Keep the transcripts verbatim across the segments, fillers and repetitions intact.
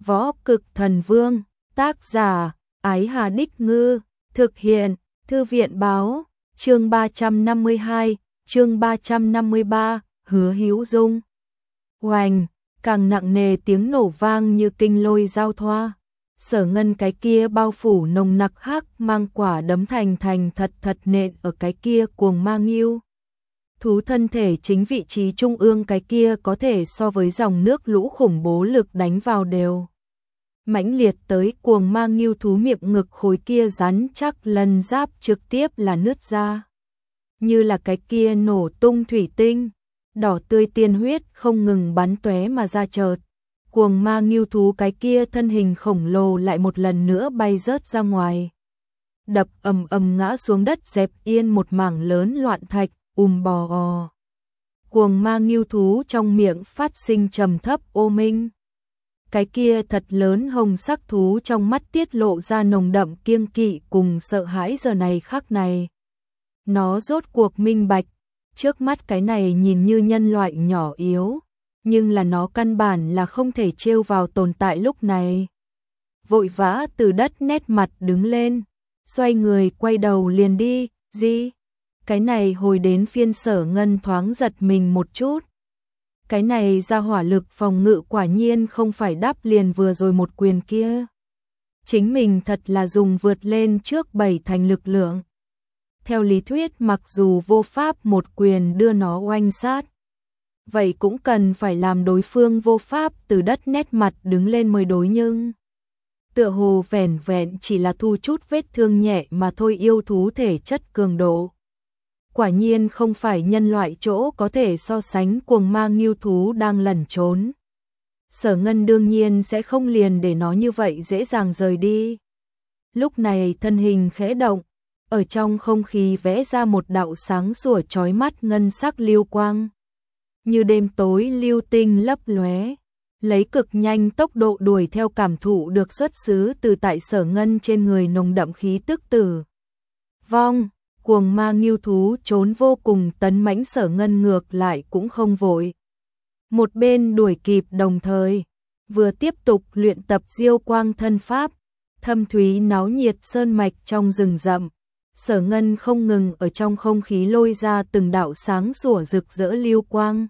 Võ Cực Thần Vương, tác giả, Ái Hà Đích Ngư, thực hiện, Thư viện Báo, chương ba trăm năm mươi hai, chương ba trăm năm mươi ba, Hứa Hữu Dung. Oành, càng nặng nề tiếng nổ vang như kinh lôi giao thoa. Sở Ngân cái kia bao phủ nồng nặc hắc mang quả đấm thành thành thật thật nện ở cái kia cuồng ma nghiêu. Thú thân thể chính vị trí trung ương cái kia có thể so với dòng nước lũ khủng bố lực đánh vào đều. Mãnh liệt tới cuồng ma nghiêu thú miệng ngực khối kia rắn chắc lần giáp trực tiếp là nứt ra. Như là cái kia nổ tung thủy tinh, đỏ tươi tiên huyết không ngừng bắn tóe mà ra chợt. Cuồng ma nghiêu thú cái kia thân hình khổng lồ lại một lần nữa bay rớt ra ngoài. Đập ầm ầm ngã xuống đất dẹp yên một mảng lớn loạn thạch, um bò o. Cuồng ma nghiêu thú trong miệng phát sinh trầm thấp ô minh. Cái kia thật lớn hồng sắc thú trong mắt tiết lộ ra nồng đậm kiêng kỵ cùng sợ hãi giờ này khắc này. Nó rốt cuộc minh bạch, trước mắt cái này nhìn như nhân loại nhỏ yếu, nhưng là nó căn bản là không thể trêu vào tồn tại lúc này. Vội vã từ đất nét mặt đứng lên, xoay người quay đầu liền đi, gì? Cái này hồi đến phiên Sở Ngân thoáng giật mình một chút. Cái này ra hỏa lực phòng ngự quả nhiên không phải đáp liền vừa rồi một quyền kia. Chính mình thật là dùng vượt lên trước bảy thành lực lượng. Theo lý thuyết mặc dù vô pháp một quyền đưa nó oanh sát, vậy cũng cần phải làm đối phương vô pháp từ đất nét mặt đứng lên mới đối, nhưng tựa hồ vẻn vẹn chỉ là thu chút vết thương nhẹ mà thôi. Yêu thú thể chất cường độ quả nhiên không phải nhân loại chỗ có thể so sánh. Cuồng ma nghiêu thú đang lẩn trốn, Sở Ngân đương nhiên sẽ không liền để nó như vậy dễ dàng rời đi. Lúc này thân hình khẽ động, ở trong không khí vẽ ra một đạo sáng sủa chói mắt ngân sắc lưu quang, như đêm tối lưu tinh lấp lóe, lấy cực nhanh tốc độ đuổi theo cảm thụ được xuất xứ từ tại Sở Ngân trên người nồng đậm khí tức tử vong. Cuồng ma nghiêu thú trốn vô cùng tấn mãnh, Sở Ngân ngược lại cũng không vội. Một bên đuổi kịp đồng thời, vừa tiếp tục luyện tập diêu quang thân pháp, thâm thúy náo nhiệt sơn mạch trong rừng rậm. Sở Ngân không ngừng ở trong không khí lôi ra từng đạo sáng sủa rực rỡ lưu quang.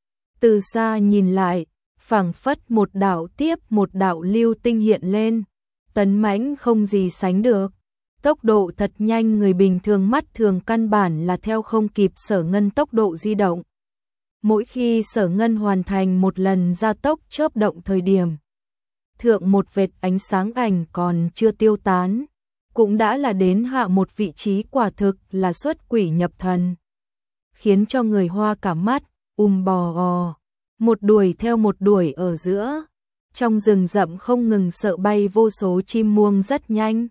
Từ xa nhìn lại, phảng phất một đạo tiếp một đạo lưu tinh hiện lên, tấn mãnh không gì sánh được. Tốc độ thật nhanh, người bình thường mắt thường căn bản là theo không kịp Sở Ngân tốc độ di động. Mỗi khi Sở Ngân hoàn thành một lần gia tốc chớp động thời điểm, thượng một vệt ánh sáng ảnh còn chưa tiêu tán, cũng đã là đến hạ một vị trí quả thực là xuất quỷ nhập thần, khiến cho người hoa cả mắt, um bò gò. Một đuổi theo một đuổi ở giữa, trong rừng rậm không ngừng sợ bay vô số chim muông rất nhanh.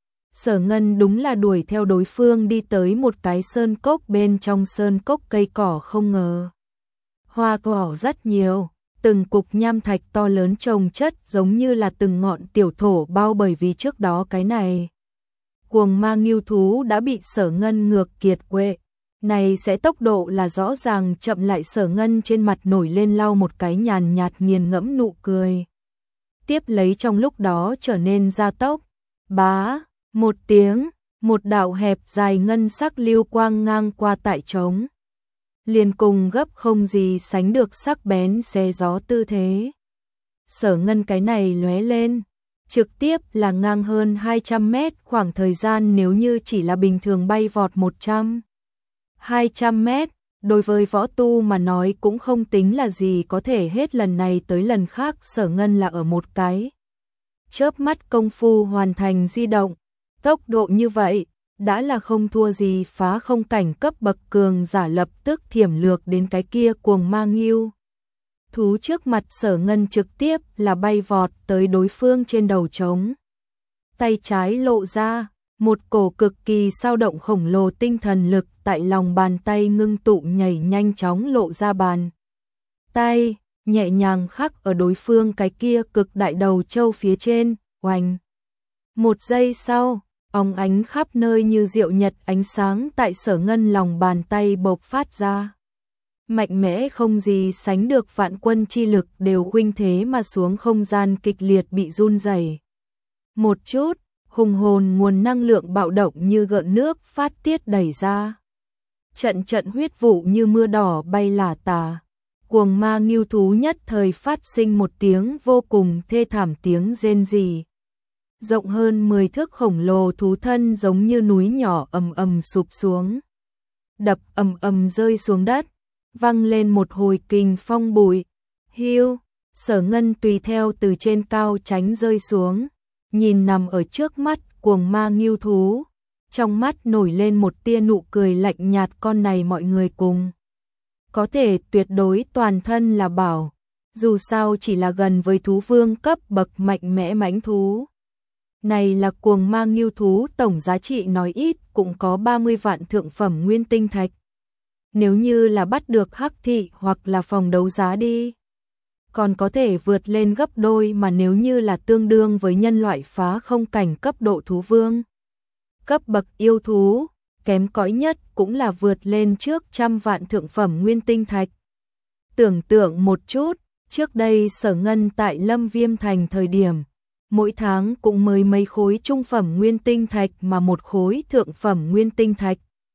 Sở Ngân đúng là đuổi theo đối phương đi tới một cái sơn cốc, bên trong sơn cốc cây cỏ không ngờ hoa cỏ rất nhiều, từng cục nham thạch to lớn chồng chất giống như là từng ngọn tiểu thổ bao, bởi vì trước đó cái này cuồng ma nghiêu thú đã bị Sở Ngân ngược kiệt quệ. Này sẽ tốc độ là rõ ràng chậm lại. Sở Ngân trên mặt nổi lên lau một cái nhàn nhạt nghiền ngẫm nụ cười, tiếp lấy trong lúc đó trở nên gia tốc. Bá một tiếng, một đạo hẹp dài ngân sắc lưu quang ngang qua tại trống, liền cùng gấp không gì sánh được sắc bén xé gió tư thế. Sở Ngân cái này lóe lên, trực tiếp là ngang hơn hai trăm mét. Khoảng thời gian nếu như chỉ là bình thường bay vọt một trăm, hai trăm mét, đối với võ tu mà nói cũng không tính là gì, có thể hết lần này tới lần khác Sở Ngân là ở một cái chớp mắt công phu hoàn thành di động. Tốc độ như vậy đã là không thua gì phá không cảnh cấp bậc cường giả, lập tức thiểm lược đến cái kia cuồng ma nghiêu thú trước mặt. Sở Ngân trực tiếp là bay vọt tới đối phương trên đầu trống, tay trái lộ ra, một cổ cực kỳ sao động khổng lồ tinh thần lực tại lòng bàn tay ngưng tụ, nhảy nhanh chóng lộ ra bàn tay, nhẹ nhàng khắc ở đối phương cái kia cực đại đầu châu phía trên. Oanh! Một giây sau, óng ánh khắp nơi như diệu nhật ánh sáng tại Sở Ngân lòng bàn tay bộc phát ra. mạnh mẽ không gì sánh được, vạn quân chi lực đều huynh thế mà xuống, không gian kịch liệt bị run rẩy. Một chút, hùng hồn nguồn năng lượng bạo động như gợn nước phát tiết đẩy ra. Trận trận huyết vụ như mưa đỏ bay lả tả. Cuồng ma ngưu thú nhất thời phát sinh một tiếng vô cùng thê thảm, tiếng rên rỉ. Rộng hơn mười thước khổng lồ thú thân giống như núi nhỏ ầm ầm sụp xuống. Đập ầm ầm rơi xuống đất, vang lên một hồi kình phong bụi. Hiu, Sở Ngân tùy theo từ trên cao tránh rơi xuống, nhìn nằm ở trước mắt cuồng ma ngưu thú, trong mắt nổi lên một tia nụ cười lạnh nhạt, con này mọi người cùng có thể tuyệt đối toàn thân là bảo, dù sao chỉ là gần với thú vương cấp bậc mạnh mẽ mãnh thú. Này là cuồng ma ngưu thú, tổng giá trị nói ít cũng có ba mươi vạn thượng phẩm nguyên tinh thạch. Nếu như là bắt được hắc thị hoặc là phòng đấu giá đi, còn có thể vượt lên gấp đôi, mà nếu như là tương đương với nhân loại phá không cảnh cấp độ thú vương cấp bậc yêu thú, kém cỏi nhất cũng là vượt lên trước trăm vạn thượng phẩm nguyên tinh thạch. Tưởng tượng một chút, trước đây Sở Ngân tại Lâm Viêm Thành thời điểm, mỗi tháng cũng mới mấy khối trung phẩm nguyên tinh thạch, mà một khối thượng phẩm nguyên tinh thạch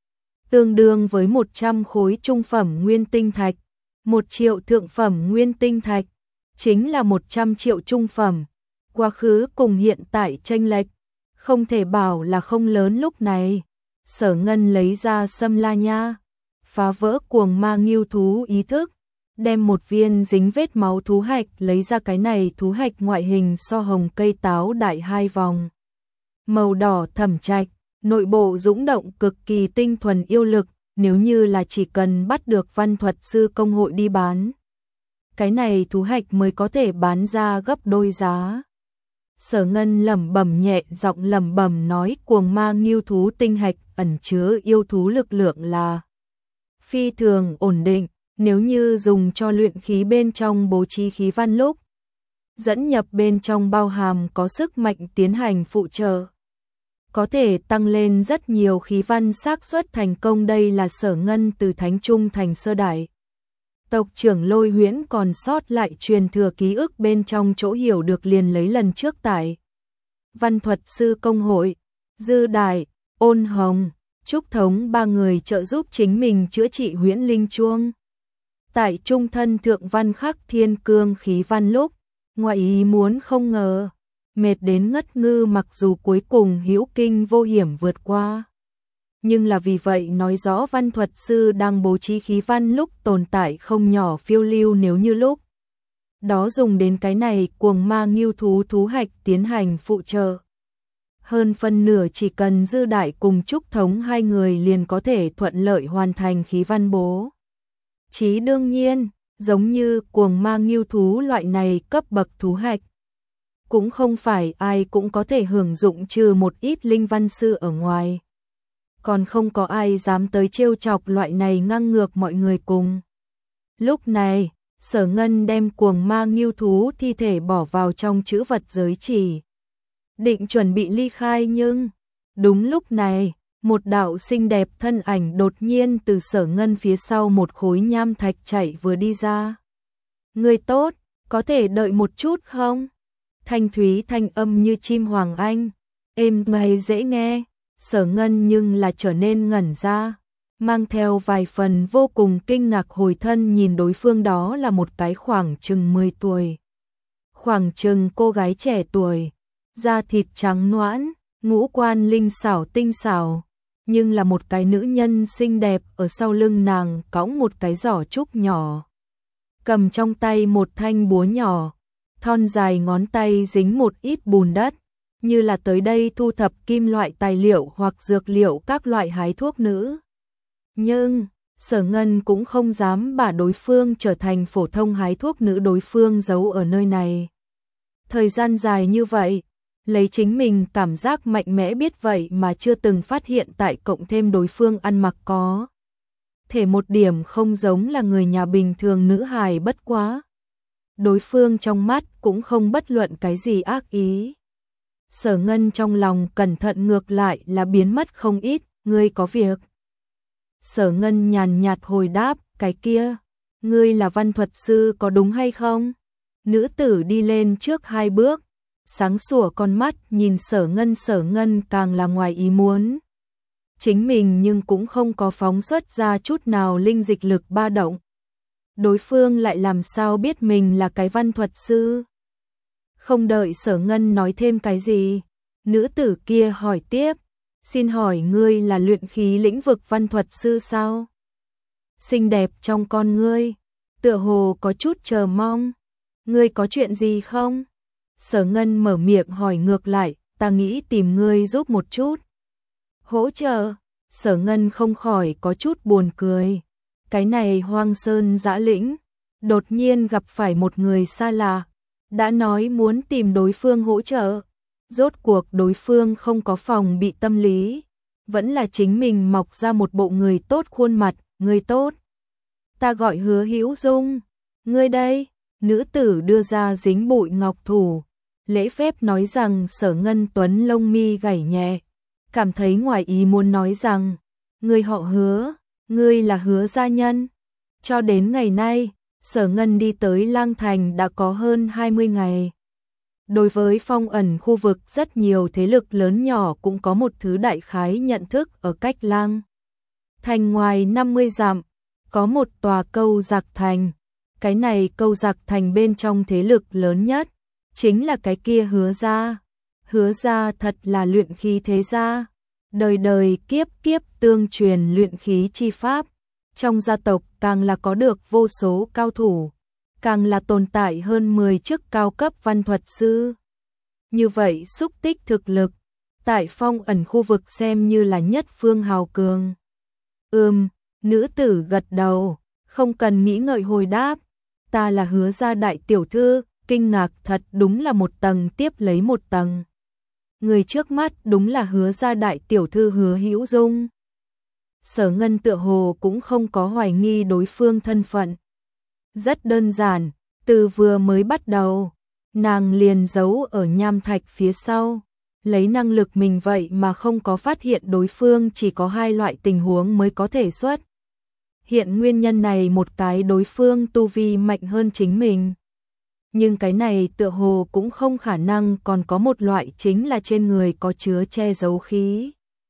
tương đương với một trăm khối trung phẩm nguyên tinh thạch. Một triệu thượng phẩm nguyên tinh thạch chính là một trăm triệu trung phẩm. Quá khứ cùng hiện tại chênh lệch không thể bảo là không lớn. Lúc này Sở Ngân lấy ra Sâm La Nha, phá vỡ cuồng ma ngưu thú ý thức, đem một viên dính vết máu thú hạch lấy ra. Cái này thú hạch ngoại hình so hồng cây táo đại hai vòng, màu đỏ thẫm trạch, nội bộ dũng động cực kỳ tinh thuần yêu lực. Nếu như là chỉ cần bắt được văn thuật sư công hội đi bán, cái này thú hạch mới có thể bán ra gấp đôi giá. Sở Ngân lẩm bẩm nhẹ giọng lẩm bẩm nói, cuồng ma ngưu thú tinh hạch ẩn chứa yêu thú lực lượng là phi thường ổn định, nếu như dùng cho luyện khí bên trong bố trí khí văn lúc dẫn nhập bên trong bao hàm có sức mạnh tiến hành phụ trợ, có thể tăng lên rất nhiều khí văn, xác suất thành công. Đây là Sở Ngân từ Thánh Trung thành sơ đại tộc trưởng Lôi Huyễn còn sót lại truyền thừa ký ức bên trong chỗ hiểu được, liền lấy lần trước tại văn thuật sư công hội, Dư Đại, Ôn Hồng, Trúc Thống ba người trợ giúp chính mình chữa trị huyễn linh chuông. Tại trung thân thượng văn khắc thiên cương khí văn lúc, ngoại ý muốn không ngờ, mệt đến ngất ngư, mặc dù cuối cùng hữu kinh vô hiểm vượt qua. Nhưng là vì vậy nói rõ văn thuật sư đang bố trí khí văn lúc tồn tại không nhỏ phiêu lưu, nếu như lúc đó dùng đến cái này cuồng ma ngưu thú thú hạch tiến hành phụ trợ. Hơn phân nửa chỉ cần Dư Đại cùng Trúc Thống hai người liền có thể thuận lợi hoàn thành khí văn bố trí. Đương nhiên, giống như cuồng ma ngưu thú loại này cấp bậc thú hạch, cũng không phải ai cũng có thể hưởng dụng, trừ một ít linh văn sư ở ngoài. Còn không có ai dám tới trêu chọc loại này ngang ngược mọi người cùng. Lúc này, Sở Ngân đem cuồng ma ngưu thú thi thể bỏ vào trong trữ vật giới chỉ, định chuẩn bị ly khai, nhưng đúng lúc này, một đạo xinh đẹp thân ảnh đột nhiên từ Sở Ngân phía sau một khối nham thạch chạy vừa đi ra. Người tốt, có thể đợi một chút không? Thanh thúy thanh âm như chim hoàng anh, êm hay dễ nghe. Sở Ngân nhưng là trở nên ngẩn ra, mang theo vài phần vô cùng kinh ngạc hồi thân nhìn đối phương, đó là một cái khoảng chừng mười tuổi. Khoảng chừng cô gái trẻ tuổi, da thịt trắng nõn, ngũ quan linh xảo tinh xảo, nhưng là một cái nữ nhân xinh đẹp. Ở sau lưng nàng cõng một cái giỏ trúc nhỏ, cầm trong tay một thanh búa nhỏ, thon dài ngón tay dính một ít bùn đất, như là tới đây thu thập kim loại tài liệu hoặc dược liệu các loại hái thuốc nữ. Nhưng Sở Ngân cũng không dám把đối phương trở thành phổ thông hái thuốc nữ, đối phương giấu ở nơi này thời gian dài như vậy, lấy chính mình cảm giác mạnh mẽ biết vậy mà chưa từng phát hiện, tại cộng thêm đối phương ăn mặc có thể một điểm không giống là người nhà bình thường nữ hài, bất quá đối phương trong mắt cũng không bất luận cái gì ác ý. Sở Ngân trong lòng cẩn thận ngược lại là biến mất không ít. Ngươi có việc? Sở Ngân nhàn nhạt hồi đáp, cái kia, ngươi là văn thuật sư có đúng hay không? Nữ tử đi lên trước hai bước, sáng sủa con mắt nhìn Sở Ngân. Sở Ngân càng là ngoài ý muốn. Chính mình nhưng cũng không có phóng xuất ra chút nào linh dịch lực ba động. Đối phương lại làm sao biết mình là cái văn thuật sư? Không đợi Sở Ngân nói thêm cái gì, nữ tử kia hỏi tiếp, xin hỏi ngươi là luyện khí lĩnh vực văn thuật sư sao? Xinh đẹp trong con ngươi, tựa hồ có chút chờ mong. Ngươi có chuyện gì không? Sở Ngân mở miệng hỏi ngược lại, ta nghĩ tìm ngươi giúp một chút. Hỗ trợ? Sở Ngân không khỏi có chút buồn cười. Cái này hoang sơn dã lĩnh, đột nhiên gặp phải một người xa lạ, đã nói muốn tìm đối phương hỗ trợ. Rốt cuộc đối phương không có phòng bị tâm lý, vẫn là chính mình mọc ra một bộ người tốt khuôn mặt, người tốt. Ta gọi Hứa Hữu Dung, ngươi đây, nữ tử đưa ra dính bụi ngọc thủ, lễ phép nói rằng. Sở Ngân Tuấn lông mi gảy nhẹ, cảm thấy ngoài ý muốn nói rằng, ngươi họ Hứa, ngươi là Hứa gia nhân. Cho đến ngày nay, Sở Ngân đi tới Lang Thành đã có hơn hai mươi ngày. Đối với phong ẩn khu vực rất nhiều thế lực lớn nhỏ cũng có một thứ đại khái nhận thức. Ở cách Lang Thành ngoài năm mươi dặm, có một tòa câu giặc thành. Cái này câu giặc thành bên trong thế lực lớn nhất, chính là cái kia Hứa gia. Hứa gia thật là luyện khí thế gia, đời đời kiếp kiếp tương truyền luyện khí chi pháp. Trong gia tộc càng là có được vô số cao thủ, càng là tồn tại hơn mười chức cao cấp văn thuật sư. Như vậy xúc tích thực lực, tại phong ẩn khu vực xem như là nhất phương hào cường. Ừm, nữ tử gật đầu, không cần nghĩ ngợi hồi đáp, ta là Hứa gia đại tiểu thư. Kinh ngạc thật đúng là một tầng tiếp lấy một tầng. Người trước mắt đúng là Hứa gia đại tiểu thư Hứa Hữu Dung. Sở Ngân tựa hồ cũng không có hoài nghi đối phương thân phận. Rất đơn giản, từ vừa mới bắt đầu, nàng liền giấu ở nham thạch phía sau, lấy năng lực mình vậy mà không có phát hiện đối phương. Chỉ có hai loại tình huống mới có thể xuất hiện nguyên nhân này, một cái đối phương tu vi mạnh hơn chính mình. Nhưng cái này tựa hồ cũng không khả năng. Còn có một loại chính là trên người có chứa che giấu khí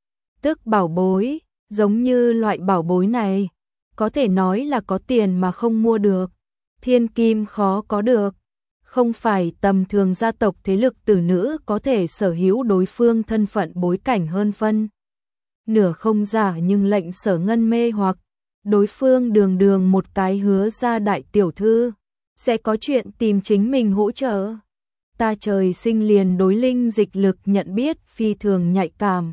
tức bảo bối. Giống như loại bảo bối này, có thể nói là có tiền mà không mua được, thiên kim khó có được. Không phải tầm thường gia tộc thế lực tử nữ có thể sở hữu. Đối phương thân phận bối cảnh hơn phân nửa không giả, nhưng lệnh Sở Ngân mê hoặc. Đối phương đường đường một cái Hứa gia đại tiểu thư, sẽ có chuyện tìm chính mình hỗ trợ. Ta trời sinh liền đối linh dịch lực nhận biết phi thường nhạy cảm.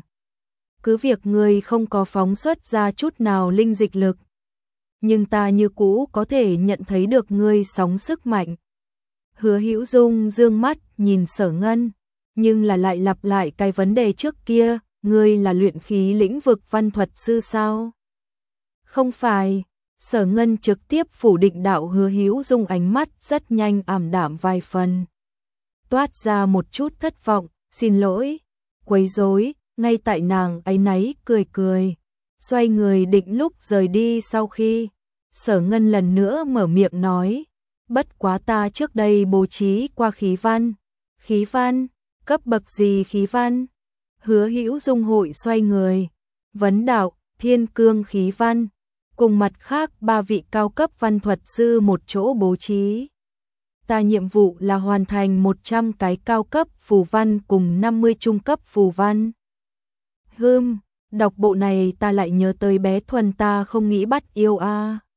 Cứ việc ngươi không có phóng xuất ra chút nào linh dịch lực, nhưng ta như cũ có thể nhận thấy được ngươi sóng sức mạnh. Hứa Hữu Dung dương mắt nhìn Sở Ngân, nhưng là lại lặp lại cái vấn đề trước kia, ngươi là luyện khí lĩnh vực văn thuật sư sao? Không phải. Sở Ngân trực tiếp phủ định đạo. Hứa Hữu Dung ánh mắt rất nhanh ảm đạm vài phần, toát ra một chút thất vọng, xin lỗi, quấy rối. Ngay tại nàng áy náy cười cười, xoay người định lúc rời đi. Sau khi Sở Ngân lần nữa mở miệng nói, bất quá ta trước đây bố trí qua khí văn. Khí văn? Cấp bậc gì khí văn? Hứa Hữu Dung hội xoay người, vấn đạo, thiên cương khí văn, cùng mặt khác ba vị cao cấp văn thuật sư một chỗ bố trí. Ta nhiệm vụ là hoàn thành một trăm cái cao cấp phù văn cùng năm mươi trung cấp phù văn. Hừm, đọc bộ này ta lại nhớ tới bé Thuần, ta không nghĩ bắt yêu a. À.